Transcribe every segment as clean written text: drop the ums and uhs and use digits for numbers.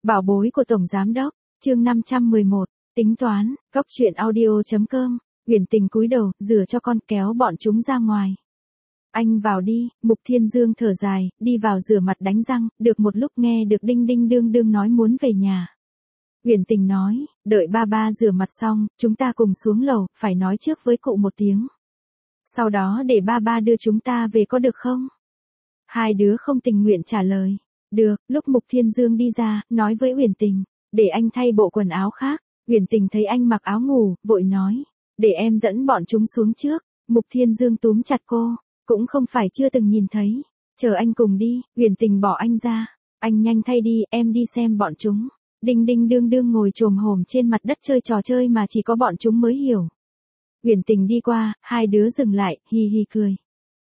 Bảo bối của Tổng Giám Đốc, chương 511, tính toán, góc chuyện audio.com, Uyển Tình cúi đầu, rửa cho con kéo bọn chúng ra ngoài. Anh vào đi, Mục Thiên Dương thở dài, đi vào rửa mặt đánh răng, được một lúc nghe được đinh đinh đương đương nói muốn về nhà. Uyển Tình nói, đợi ba ba rửa mặt xong, chúng ta cùng xuống lầu, phải nói trước với cụ một tiếng. Sau đó để ba ba đưa chúng ta về có được không? Hai đứa không tình nguyện trả lời. Được, lúc Mục Thiên Dương đi ra, nói với Uyển Tình, để anh thay bộ quần áo khác. Uyển Tình thấy anh mặc áo ngủ, vội nói, để em dẫn bọn chúng xuống trước. Mục Thiên Dương túm chặt cô, cũng không phải chưa từng nhìn thấy. Chờ anh cùng đi, Uyển Tình bỏ anh ra. Anh nhanh thay đi, em đi xem bọn chúng. Đinh đinh đương đương ngồi chồm hổm trên mặt đất chơi trò chơi mà chỉ có bọn chúng mới hiểu. Uyển Tình đi qua, hai đứa dừng lại, hi hi cười.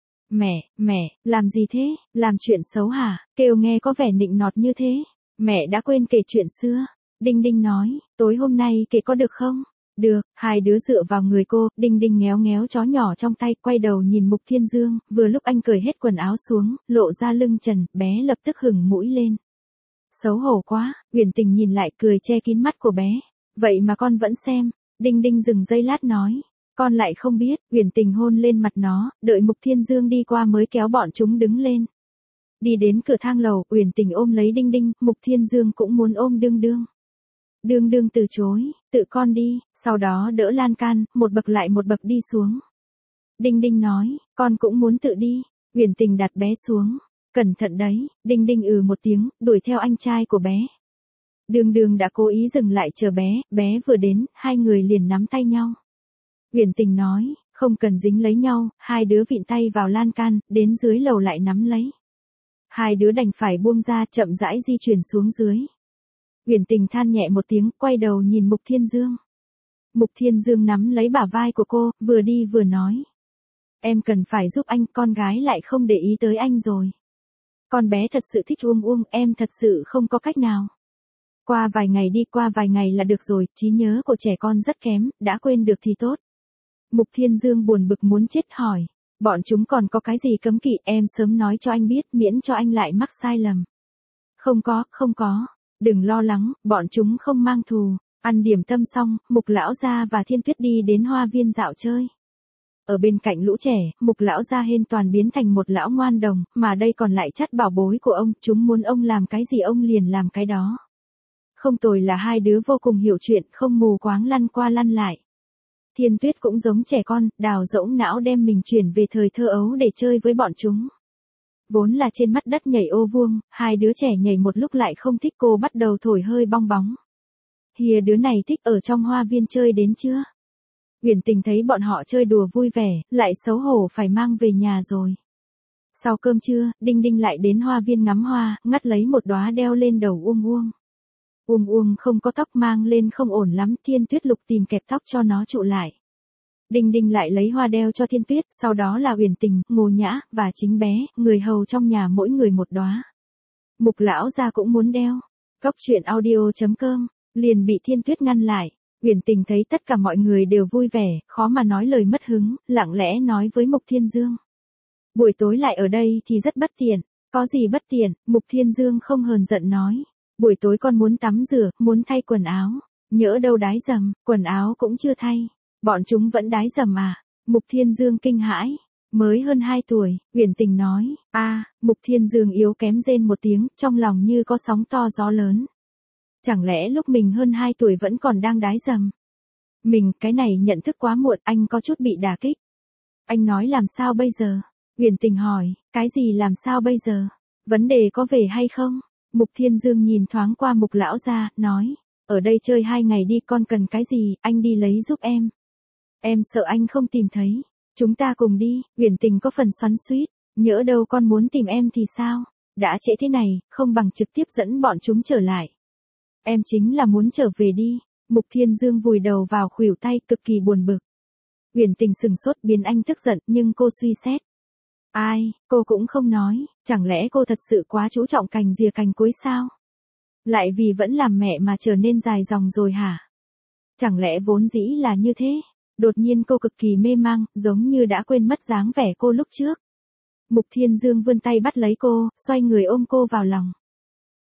Mẹ, làm gì thế, làm chuyện xấu hả, kêu nghe có vẻ nịnh nọt như thế. Mẹ đã quên kể chuyện xưa. Đinh đinh nói, tối hôm nay kể có được không? Được, hai đứa dựa vào người cô, đinh đinh ngéo ngéo chó nhỏ trong tay, quay đầu nhìn Mục Thiên Dương, vừa lúc anh cởi hết quần áo xuống, lộ ra lưng trần, bé lập tức hửng mũi lên. Xấu hổ quá, Uyển Tình nhìn lại cười che kín mắt của bé. Vậy mà con vẫn xem. Đinh đinh dừng giây lát nói. Con lại không biết, Uyển Tình hôn lên mặt nó, đợi Mục Thiên Dương đi qua mới kéo bọn chúng đứng lên. Đi đến cửa thang lầu, Uyển Tình ôm lấy đinh đinh, Mục Thiên Dương cũng muốn ôm đương đương. Đương đương từ chối, tự con đi, sau đó đỡ lan can, một bậc lại một bậc đi xuống. Đinh đinh nói, con cũng muốn tự đi. Uyển Tình đặt bé xuống. Cẩn thận đấy, đinh đinh một tiếng, đuổi theo anh trai của bé. Đương đương đã cố ý dừng lại chờ bé vừa đến, hai người liền nắm tay nhau. Uyển Tình nói, không cần dính lấy nhau, hai đứa vịn tay vào lan can, đến dưới lầu lại nắm lấy. Hai đứa đành phải buông ra, chậm rãi di chuyển xuống dưới. Uyển Tình than nhẹ một tiếng, quay đầu nhìn Mục Thiên Dương. Mục Thiên Dương nắm lấy bả vai của cô, vừa đi vừa nói. Em cần phải giúp anh, con gái lại không để ý tới anh rồi. Con bé thật sự thích Uông, em thật sự không có cách nào. Qua vài ngày là được rồi, trí nhớ của trẻ con rất kém, đã quên được thì tốt. Mục Thiên Dương buồn bực muốn chết hỏi, bọn chúng còn có cái gì cấm kỵ, em sớm nói cho anh biết, miễn cho anh lại mắc sai lầm. Không có, đừng lo lắng, bọn chúng không mang thù. Ăn điểm tâm xong, Mục lão gia và Thiên Tuyết đi đến hoa viên dạo chơi. Ở bên cạnh lũ trẻ, Mục lão gia hên toàn biến thành một lão ngoan đồng, mà đây còn lại chắt bảo bối của ông, chúng muốn ông làm cái gì ông liền làm cái đó. Không tồi là hai đứa vô cùng hiểu chuyện, không mù quáng lăn qua lăn lại. Thiên Tuyết cũng giống trẻ con, đào rỗng não đem mình chuyển về thời thơ ấu để chơi với bọn chúng. Vốn là trên mặt đất nhảy ô vuông, hai đứa trẻ nhảy một lúc lại không thích, cô bắt đầu thổi hơi bong bóng. Hìa đứa này thích ở trong hoa viên chơi đến chưa? Uyển Tình thấy bọn họ chơi đùa vui vẻ, lại xấu hổ phải mang về nhà rồi. Sau cơm trưa, đinh đinh lại đến hoa viên ngắm hoa, ngắt lấy một đóa đeo lên đầu Uông. Uông không có tóc, mang lên không ổn lắm, Thiên Tuyết lục tìm kẹp tóc cho nó trụ lại. Đinh đinh lại lấy hoa đeo cho Thiên Tuyết, sau đó là Uyển Tình, Ngô Nhã, và chính bé, người hầu trong nhà mỗi người một đóa. Mục lão gia cũng muốn đeo. Góc chuyện audio.com, liền bị Thiên Tuyết ngăn lại. Uyển Tình thấy tất cả mọi người đều vui vẻ, khó mà nói lời mất hứng, lặng lẽ nói với Mục Thiên Dương. Buổi tối lại ở đây thì rất bất tiện. Có gì bất tiện? Mục Thiên Dương không hờn giận nói. Buổi tối con muốn tắm rửa, muốn thay quần áo. Nhỡ đâu đái dầm, quần áo cũng chưa thay. Bọn chúng vẫn đái dầm à? Mục Thiên Dương kinh hãi. Mới hơn 2 tuổi, Uyển Tình nói. Mục Thiên Dương yếu kém rên một tiếng, trong lòng như có sóng to gió lớn. Chẳng lẽ lúc mình hơn 2 tuổi vẫn còn đang đái dầm? Mình, cái này nhận thức quá muộn, anh có chút bị đả kích. Anh nói làm sao bây giờ? Uyển Tình hỏi, cái gì làm sao bây giờ? Vấn đề có về hay không? Mục Thiên Dương nhìn thoáng qua Mục lão gia, nói, ở đây chơi 2 ngày đi, con cần cái gì, anh đi lấy giúp em. Em sợ anh không tìm thấy. Chúng ta cùng đi. Uyển Tình có phần xoắn xuýt, nhỡ đâu con muốn tìm em thì sao? Đã trễ thế này, không bằng trực tiếp dẫn bọn chúng trở lại. Em chính là muốn trở về đi. Mục Thiên Dương vùi đầu vào khuỷu tay, cực kỳ buồn bực. Uyển Tình sừng sốt, biến anh tức giận, nhưng cô suy xét. Cô cũng không nói, chẳng lẽ cô thật sự quá chú trọng cành rìa cành cuối sao? Lại vì vẫn làm mẹ mà trở nên dài dòng rồi hả? Chẳng lẽ vốn dĩ là như thế? Đột nhiên cô cực kỳ mê mang, giống như đã quên mất dáng vẻ cô lúc trước. Mục Thiên Dương vươn tay bắt lấy cô, xoay người ôm cô vào lòng.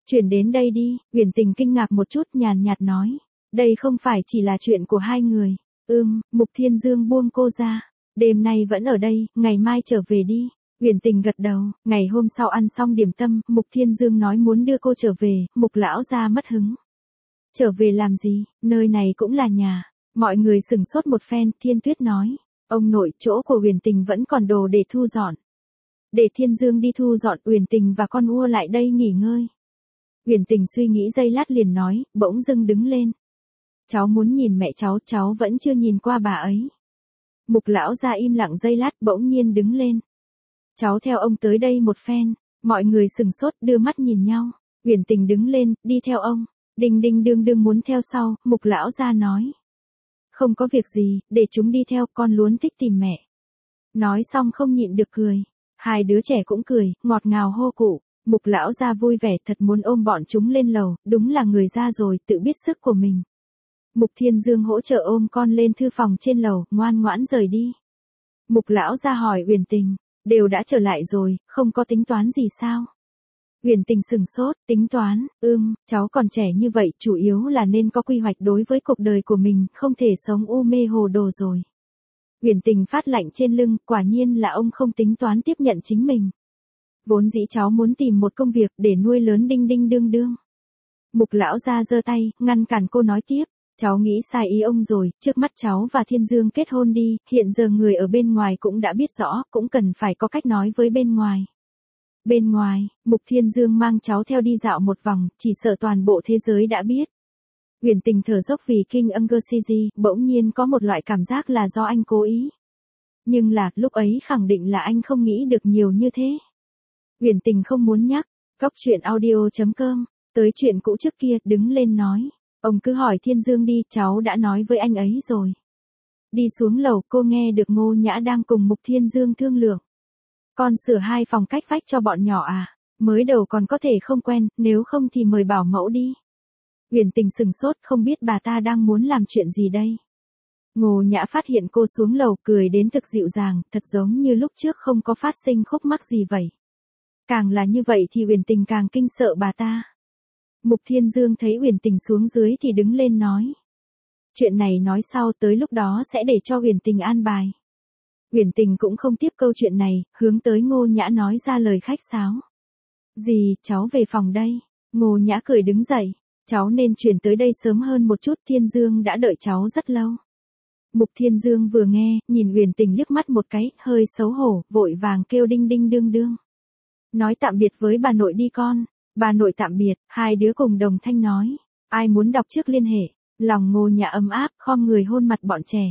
Chuyển đến đây đi, Uyển Tình kinh ngạc một chút nhàn nhạt nói. Đây không phải chỉ là chuyện của hai người. Mục Thiên Dương buông cô ra. Đêm nay vẫn ở đây, ngày mai trở về đi. Uyển Tình gật đầu, ngày hôm sau ăn xong điểm tâm, Mục Thiên Dương nói muốn đưa cô trở về, Mục lão gia mất hứng. Trở về làm gì, nơi này cũng là nhà. Mọi người sửng sốt một phen, Thiên Tuyết nói. Ông nội, chỗ của Uyển Tình vẫn còn đồ để thu dọn. Để Thiên Dương đi thu dọn, Uyển Tình và con Ua lại đây nghỉ ngơi. Uyển Tình suy nghĩ giây lát liền nói, bỗng dưng đứng lên. Cháu muốn nhìn mẹ cháu vẫn chưa nhìn qua bà ấy. Mục lão gia im lặng giây lát bỗng nhiên đứng lên. Cháu theo ông tới đây một phen, mọi người sừng sốt đưa mắt nhìn nhau. Uyển Tình đứng lên, đi theo ông. Đinh đinh đương đương muốn theo sau, Mục lão gia nói. Không có việc gì, để chúng đi theo, con luôn thích tìm mẹ. Nói xong không nhịn được cười. Hai đứa trẻ cũng cười, ngọt ngào hô cụ. Mục lão gia vui vẻ thật muốn ôm bọn chúng lên lầu, đúng là người già rồi, tự biết sức của mình. Mục Thiên Dương hỗ trợ ôm con lên thư phòng trên lầu, ngoan ngoãn rời đi. Mục lão gia hỏi Uyển Tình, đều đã trở lại rồi, không có tính toán gì sao? Uyển Tình sừng sốt, tính toán, cháu còn trẻ như vậy, chủ yếu là nên có quy hoạch đối với cuộc đời của mình, không thể sống u mê hồ đồ rồi. Uyển Tình phát lạnh trên lưng, quả nhiên là ông không tính toán tiếp nhận chính mình. Vốn dĩ cháu muốn tìm một công việc để nuôi lớn đinh đinh đương đương. Mục lão gia giơ tay, ngăn cản cô nói tiếp. Cháu nghĩ sai ý ông rồi, trước mắt cháu và Thiên Dương kết hôn đi, hiện giờ người ở bên ngoài cũng đã biết rõ, cũng cần phải có cách nói với bên ngoài. Bên ngoài, Mục Thiên Dương mang cháu theo đi dạo một vòng, chỉ sợ toàn bộ thế giới đã biết. Uyển Tình thở dốc vì King Umgersiji, bỗng nhiên có một loại cảm giác là do anh cố ý. Nhưng là, lúc ấy khẳng định là anh không nghĩ được nhiều như thế. Uyển Tình không muốn nhắc, Cóc truyện audio.com, tới chuyện cũ trước kia, đứng lên nói. Ông cứ hỏi Thiên Dương đi, cháu đã nói với anh ấy rồi. Đi xuống lầu, cô nghe được Ngô Nhã đang cùng Mục Thiên Dương thương lượng. Con sửa 2 phòng cách vách cho bọn nhỏ à? Mới đầu còn có thể không quen, nếu không thì mời bảo mẫu đi. Uyển Tình sừng sốt, không biết bà ta đang muốn làm chuyện gì đây. Ngô Nhã phát hiện cô xuống lầu, cười đến thực dịu dàng, thật giống như lúc trước không có phát sinh khúc mắc gì vậy. Càng là như vậy thì Uyển Tình càng kinh sợ bà ta. Mục Thiên Dương thấy Uyển Tình xuống dưới thì đứng lên nói. Chuyện này nói sau, tới lúc đó sẽ để cho Uyển Tình an bài. Uyển Tình cũng không tiếp câu chuyện này, hướng tới Ngô Nhã nói ra lời khách sáo. Gì, cháu về phòng đây. Ngô Nhã cười đứng dậy. Cháu nên chuyển tới đây sớm hơn một chút, Thiên Dương đã đợi cháu rất lâu. Mục Thiên Dương vừa nghe, nhìn Uyển Tình liếc mắt một cái, hơi xấu hổ, vội vàng kêu đinh đinh đương đương. Nói tạm biệt với bà nội đi con. Bà nội tạm biệt, hai đứa cùng đồng thanh nói. Ai muốn đọc trước liên hệ. Lòng Ngô Nhã ấm áp, khom người hôn mặt bọn trẻ.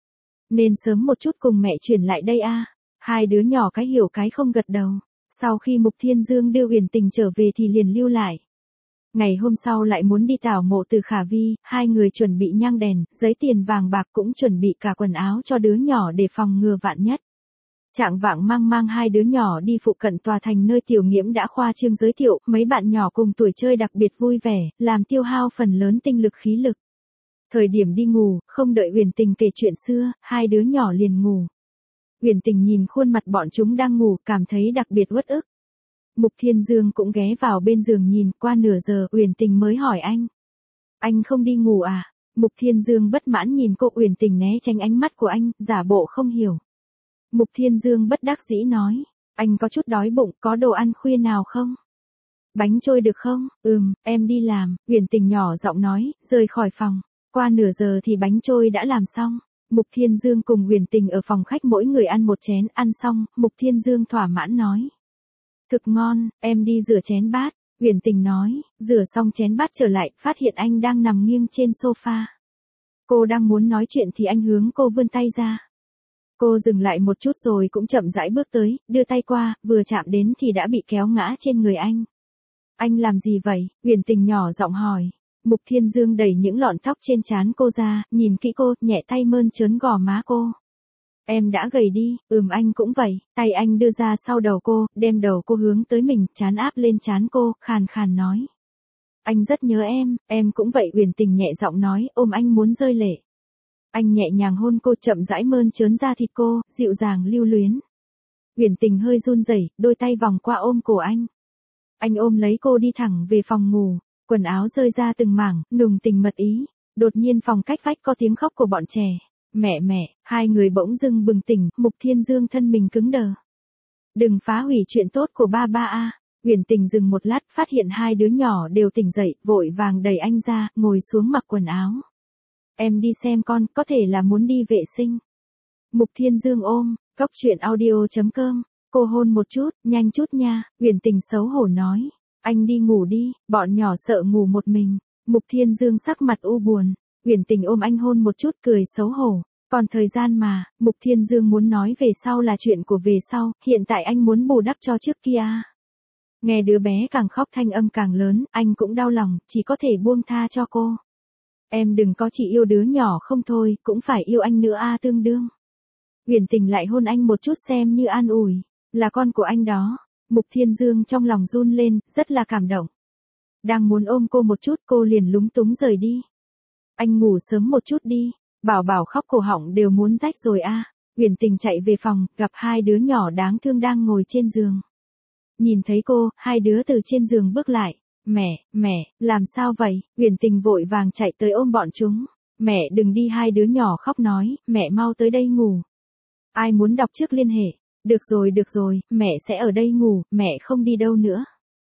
Nên sớm một chút cùng mẹ chuyển lại đây a. Hai đứa nhỏ cái hiểu cái không gật đầu. Sau khi Mục Thiên Dương đưa Uyển Tình trở về thì liền lưu lại. Ngày hôm sau lại muốn đi tảo mộ Từ Khả Vi, hai người chuẩn bị nhang đèn, giấy tiền vàng bạc, cũng chuẩn bị cả quần áo cho đứa nhỏ để phòng ngừa vạn nhất. Trạng vạng mang hai đứa nhỏ đi phụ cận tòa thành nơi Tiểu Nghiễm đã khoa trương giới thiệu, mấy bạn nhỏ cùng tuổi chơi đặc biệt vui vẻ, làm tiêu hao phần lớn tinh lực khí lực. Thời điểm đi ngủ, không đợi Uyển Tình kể chuyện xưa, hai đứa nhỏ liền ngủ. Uyển Tình nhìn khuôn mặt bọn chúng đang ngủ, cảm thấy đặc biệt uất ức. Mục Thiên Dương cũng ghé vào bên giường nhìn, qua nửa giờ, Uyển Tình mới hỏi anh. Anh không đi ngủ à? Mục Thiên Dương bất mãn nhìn cô. Uyển Tình né tránh ánh mắt của anh, giả bộ không hiểu. Mục Thiên Dương bất đắc dĩ nói, anh có chút đói bụng, có đồ ăn khuya nào không? Bánh trôi được không? Em đi làm, Uyển Tình nhỏ giọng nói, rời khỏi phòng. Qua nửa giờ thì bánh trôi đã làm xong. Mục Thiên Dương cùng Uyển Tình ở phòng khách mỗi người ăn một chén, ăn xong, Mục Thiên Dương thỏa mãn nói. Thực ngon, em đi rửa chén bát. Uyển Tình nói, rửa xong chén bát trở lại, phát hiện anh đang nằm nghiêng trên sofa. Cô đang muốn nói chuyện thì anh hướng cô vươn tay ra. Cô dừng lại một chút rồi cũng chậm rãi bước tới, đưa tay qua, vừa chạm đến thì đã bị kéo ngã trên người anh. Anh làm gì vậy? Uyển Tình nhỏ giọng hỏi. Mục Thiên Dương đẩy những lọn tóc trên trán cô ra, nhìn kỹ cô, nhẹ tay mơn trớn gò má cô. Em đã gầy đi, anh cũng vậy. Tay anh đưa ra sau đầu cô, đem đầu cô hướng tới mình, trán áp lên trán cô, khàn khàn nói. Anh rất nhớ em cũng vậy. Uyển Tình nhẹ giọng nói, ôm anh muốn rơi lệ. Anh nhẹ nhàng hôn cô, chậm rãi mơn trớn da thịt cô, dịu dàng lưu luyến. Uyển Tình hơi run rẩy, đôi tay vòng qua ôm cổ anh. Anh ôm lấy cô đi thẳng về phòng ngủ, quần áo rơi ra từng mảng, nùng tình mật ý. Đột nhiên phòng cách vách có tiếng khóc của bọn trẻ. Mẹ, hai người bỗng dưng bừng tỉnh, Mục Thiên Dương thân mình cứng đờ. Đừng phá hủy chuyện tốt của ba a. Uyển Tình dừng một lát, phát hiện hai đứa nhỏ đều tỉnh dậy, vội vàng đẩy anh ra, ngồi xuống mặc quần áo. Em đi xem con, có thể là muốn đi vệ sinh. Mục Thiên Dương ôm, cốc truyện audio.com, cô hôn một chút, nhanh chút nha, Uyển Tình xấu hổ nói. Anh đi ngủ đi, bọn nhỏ sợ ngủ một mình. Mục Thiên Dương sắc mặt u buồn. Uyển Tình ôm anh hôn một chút cười xấu hổ. Còn thời gian mà, Mục Thiên Dương muốn nói về sau là chuyện của về sau, hiện tại anh muốn bù đắp cho trước kia. Nghe đứa bé càng khóc thanh âm càng lớn, anh cũng đau lòng, chỉ có thể buông tha cho cô. Em đừng có chỉ yêu đứa nhỏ không thôi, cũng phải yêu anh nữa tương đương. Uyển Tình lại hôn anh một chút xem như an ủi, là con của anh đó. Mục Thiên Dương trong lòng run lên, rất là cảm động. Đang muốn ôm cô một chút cô liền lúng túng rời đi. Anh ngủ sớm một chút đi, Bảo khóc cổ họng đều muốn rách rồi Uyển Tình chạy về phòng, gặp hai đứa nhỏ đáng thương đang ngồi trên giường. Nhìn thấy cô, hai đứa từ trên giường bước lại. Mẹ, làm sao vậy? Uyển Tình vội vàng chạy tới ôm bọn chúng. Mẹ đừng đi, hai đứa nhỏ khóc nói, mẹ mau tới đây ngủ. Ai muốn đọc trước liên hệ? Được rồi, mẹ sẽ ở đây ngủ, mẹ không đi đâu nữa.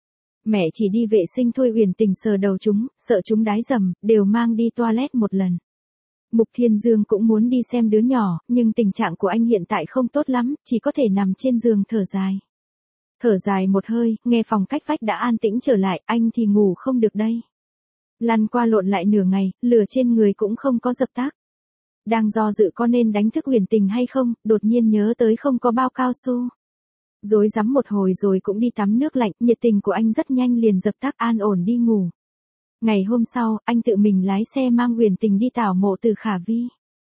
Mẹ chỉ đi vệ sinh thôi. Uyển Tình sờ đầu chúng, sợ chúng đái dầm, đều mang đi toilet một lần. Mục Thiên Dương cũng muốn đi xem đứa nhỏ, nhưng tình trạng của anh hiện tại không tốt lắm, chỉ có thể nằm trên giường thở dài. Thở dài một hơi, nghe phòng cách vách đã an tĩnh trở lại, anh thì ngủ không được đây. Lăn qua lộn lại nửa ngày, lửa trên người cũng không có dập tắt. Đang do dự có nên đánh thức Uyển Tình hay không, đột nhiên nhớ tới không có bao cao su. Rối rắm một hồi rồi cũng đi tắm nước lạnh, nhiệt tình của anh rất nhanh liền dập tắt, an ổn đi ngủ. Ngày hôm sau, anh tự mình lái xe mang Uyển Tình đi tảo mộ Từ Khả Vi.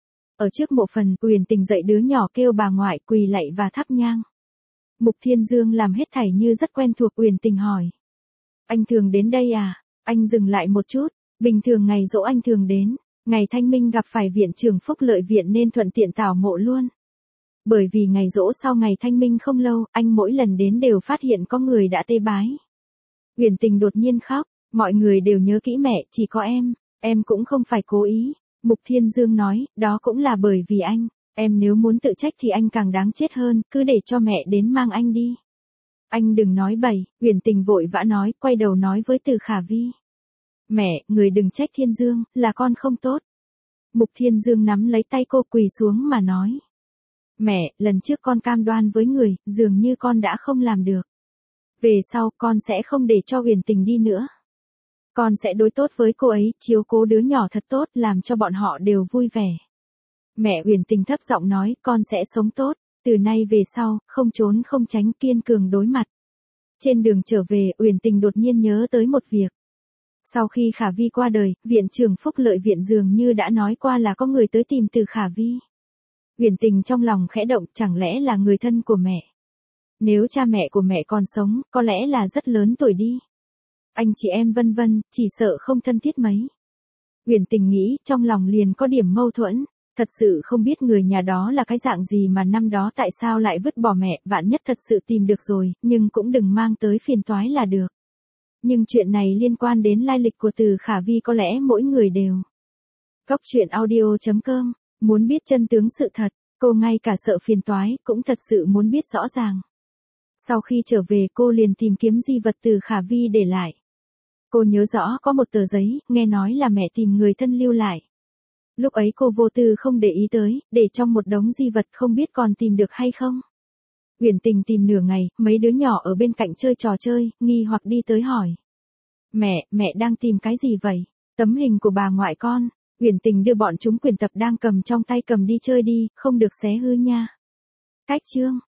Ở trước mộ phần, Uyển Tình dạy đứa nhỏ kêu bà ngoại, quỳ lạy và thắp nhang. Mục Thiên Dương làm hết thảy như rất quen thuộc. Uyển Tình hỏi. Anh thường đến đây à? Anh dừng lại một chút, bình thường ngày giỗ anh thường đến, ngày Thanh Minh gặp phải viện trưởng Phúc Lợi Viện nên thuận tiện tảo mộ luôn. Bởi vì ngày giỗ sau ngày Thanh Minh không lâu, anh mỗi lần đến đều phát hiện có người đã tế bái. Uyển Tình đột nhiên khóc, mọi người đều nhớ kỹ mẹ, chỉ có em cũng không phải cố ý. Mục Thiên Dương nói, đó cũng là bởi vì anh, em nếu muốn tự trách thì anh càng đáng chết hơn, cứ để cho mẹ đến mang anh đi. Anh đừng nói bậy, Uyển Tình vội vã nói, quay đầu nói với Từ Khả Vi. Mẹ, người đừng trách Thiên Dương, là con không tốt. Mục Thiên Dương nắm lấy tay cô quỳ xuống mà nói. Mẹ, lần trước con cam đoan với người, dường như con đã không làm được. Về sau, con sẽ không để cho Uyển Tình đi nữa. Con sẽ đối tốt với cô ấy, chiếu cố đứa nhỏ thật tốt, làm cho bọn họ đều vui vẻ. Mẹ, Uyển Tình thấp giọng nói, con sẽ sống tốt, từ nay về sau, không trốn không tránh, kiên cường đối mặt. Trên đường trở về, Uyển Tình đột nhiên nhớ tới một việc. Sau khi Khả Vi qua đời, viện trưởng Phúc Lợi Viện dường như đã nói qua là có người tới tìm Từ Khả Vi. Uyển Tình trong lòng khẽ động, chẳng lẽ là người thân của mẹ? Nếu cha mẹ của mẹ còn sống, có lẽ là rất lớn tuổi đi. Anh chị em vân vân, chỉ sợ không thân thiết mấy. Uyển Tình nghĩ, trong lòng liền có điểm mâu thuẫn. Thật sự không biết người nhà đó là cái dạng gì mà năm đó tại sao lại vứt bỏ mẹ, vạn nhất thật sự tìm được rồi, nhưng cũng đừng mang tới phiền toái là được. Nhưng chuyện này liên quan đến lai lịch của Từ Khả Vi có lẽ mỗi người đều. Cốc truyện audio.com, muốn biết chân tướng sự thật, cô ngay cả sợ phiền toái, cũng thật sự muốn biết rõ ràng. Sau khi trở về cô liền tìm kiếm di vật Từ Khả Vi để lại. Cô nhớ rõ có một tờ giấy, nghe nói là mẹ tìm người thân lưu lại. Lúc ấy cô vô tư không để ý tới, để trong một đống di vật không biết còn tìm được hay không. Uyển Tình tìm nửa ngày, mấy đứa nhỏ ở bên cạnh chơi trò chơi, nghi hoặc đi tới hỏi. Mẹ đang tìm cái gì vậy? Tấm hình của bà ngoại con. Uyển Tình đưa bọn chúng quyển tập đang cầm trong tay cầm đi chơi đi, không được xé hư nha. Cách chương.